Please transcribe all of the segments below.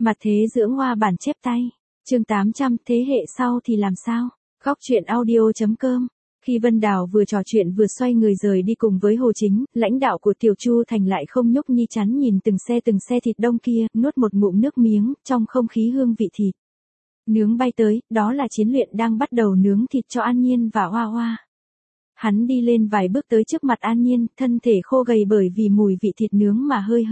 Mặt thế dưỡng hoa bản chép tay. Chương 800, thế hệ sau thì làm sao? Góc truyện audio.com. Khi Vân Đào vừa trò chuyện vừa xoay người rời đi cùng với Hồ Chính, lãnh đạo của Tiểu Chu Thành lại không nhúc nhi chắn nhìn từng xe thịt đông kia, nuốt một ngụm nước miếng, trong không khí hương vị thịt nướng bay tới, đó là Chiến Luyện đang bắt đầu nướng thịt cho An Nhiên và Hoa Hoa. Hắn đi lên vài bước tới trước mặt An Nhiên, thân thể khô gầy bởi vì mùi vị thịt nướng mà hơi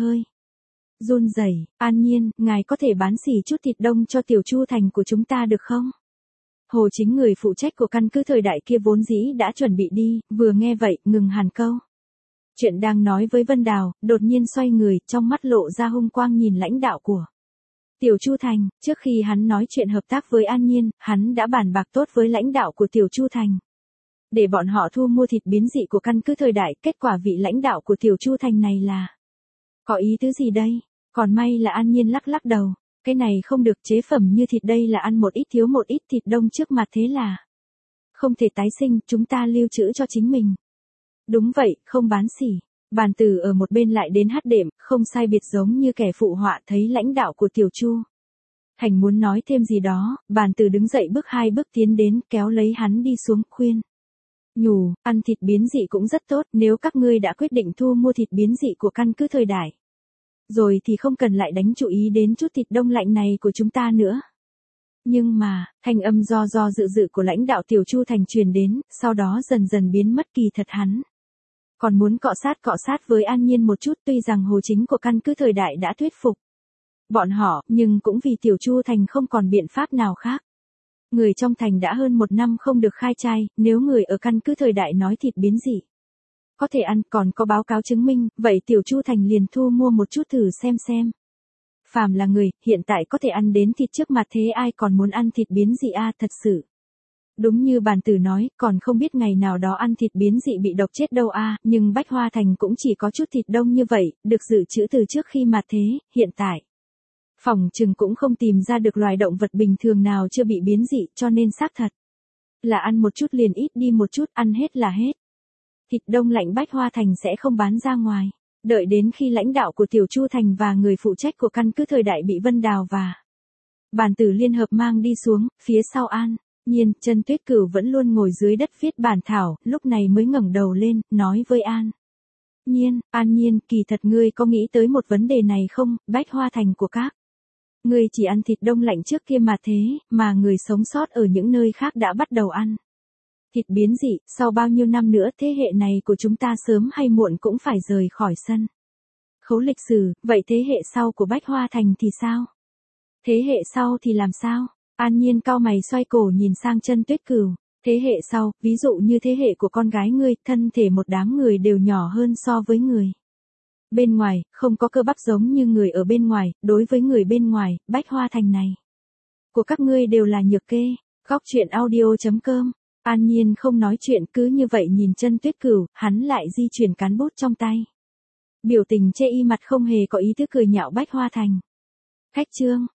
run rẩy. An Nhiên, ngài có thể bán xỉ chút thịt đông cho Tiểu Chu Thành của chúng ta được không? Hồ Chính, người phụ trách của căn cứ thời đại kia vốn dĩ đã chuẩn bị đi, vừa nghe vậy, ngừng hẳn câu chuyện đang nói với Vân Đào, đột nhiên xoay người, trong mắt lộ ra hung quang nhìn lãnh đạo của Tiểu Chu Thành. Trước khi hắn nói chuyện hợp tác với An Nhiên, hắn đã bàn bạc tốt với lãnh đạo của Tiểu Chu Thành để bọn họ thu mua thịt biến dị của căn cứ thời đại. Kết quả vị lãnh đạo của Tiểu Chu Thành này là có ý tứ gì đây? Còn may là An Nhiên lắc đầu. Cái này không được, chế phẩm như thịt đây là ăn một ít thiếu một ít thịt đông trước mặt thế là không thể tái sinh, chúng ta lưu trữ cho chính mình. Đúng vậy, không bán xỉ. Bàn Tử ở một bên lại đến hát đệm, không sai biệt giống như kẻ phụ họa. Thấy lãnh đạo của Tiểu Chu Thành muốn nói thêm gì đó, Bàn Tử đứng dậy bước 2 bước tiến đến, kéo lấy hắn đi xuống, khuyên nhủ, ăn thịt biến dị cũng rất tốt, nếu các ngươi đã quyết định thu mua thịt biến dị của căn cứ thời đại rồi thì không cần lại đánh chú ý đến chút thịt đông lạnh này của chúng ta nữa. Nhưng mà, thanh âm do dự của lãnh đạo Tiểu Chu Thành truyền đến, sau đó dần dần biến mất. Kỳ thật hắn còn muốn cọ sát với An Nhiên một chút, tuy rằng Hồ Chính của căn cứ thời đại đã thuyết phục bọn họ, nhưng cũng vì Tiểu Chu Thành không còn biện pháp nào khác. Người trong thành đã hơn 1 năm không được khai trai, nếu người ở căn cứ thời đại nói thịt biến dị có thể ăn, còn có báo cáo chứng minh, vậy Tiểu Chu Thành liền thu mua một chút thử xem. Phàm là người, hiện tại có thể ăn đến thịt trước mặt thế ai còn muốn ăn thịt biến dị a? Thật sự. Đúng như Bàn Tử nói, còn không biết ngày nào đó ăn thịt biến dị bị độc chết đâu a. Nhưng Bách Hoa Thành cũng chỉ có chút thịt đông như vậy, được dự trữ từ trước khi mà thế, hiện tại phỏng chừng cũng không tìm ra được loài động vật bình thường nào chưa bị biến dị, cho nên xác thật là ăn một chút liền ít đi một chút, ăn hết là hết. Thịt đông lạnh Bách Hoa Thành sẽ không bán ra ngoài. Đợi đến khi lãnh đạo của Tiểu Chu Thành và người phụ trách của căn cứ thời đại bị Vân Đào và Bàn Tử liên hợp mang đi xuống, phía sau An Nhiên, Chân Tuyết Cửu vẫn luôn ngồi dưới đất viết bản thảo, lúc này mới ngẩng đầu lên, nói với An Nhiên, kỳ thật ngươi có nghĩ tới một vấn đề này không? Bách Hoa Thành của các ngươi chỉ ăn thịt đông lạnh trước kia mà thế, mà người sống sót ở những nơi khác đã bắt đầu ăn thịt biến dị, sau bao nhiêu năm nữa thế hệ này của chúng ta sớm hay muộn cũng phải rời khỏi sân khấu lịch sử, vậy thế hệ sau của Bách Hoa Thành thì sao? Thế hệ sau thì làm sao? An Nhiên cau mày xoay cổ nhìn sang Chân Tuyết Cửu. Thế hệ sau, ví dụ như thế hệ của con gái ngươi, thân thể một đám người đều nhỏ hơn so với người bên ngoài, không có cơ bắp giống như người ở bên ngoài, đối với người bên ngoài, Bách Hoa Thành này của các ngươi đều là nhược kê. Góc truyện audio.com. An Nhiên không nói chuyện, cứ như vậy nhìn Chân Tuyết Cửu, hắn lại di chuyển cán bút trong tay. Biểu tình chê y mặt không hề có ý thức cười nhạo Bách Hoa Thành. Khách trương,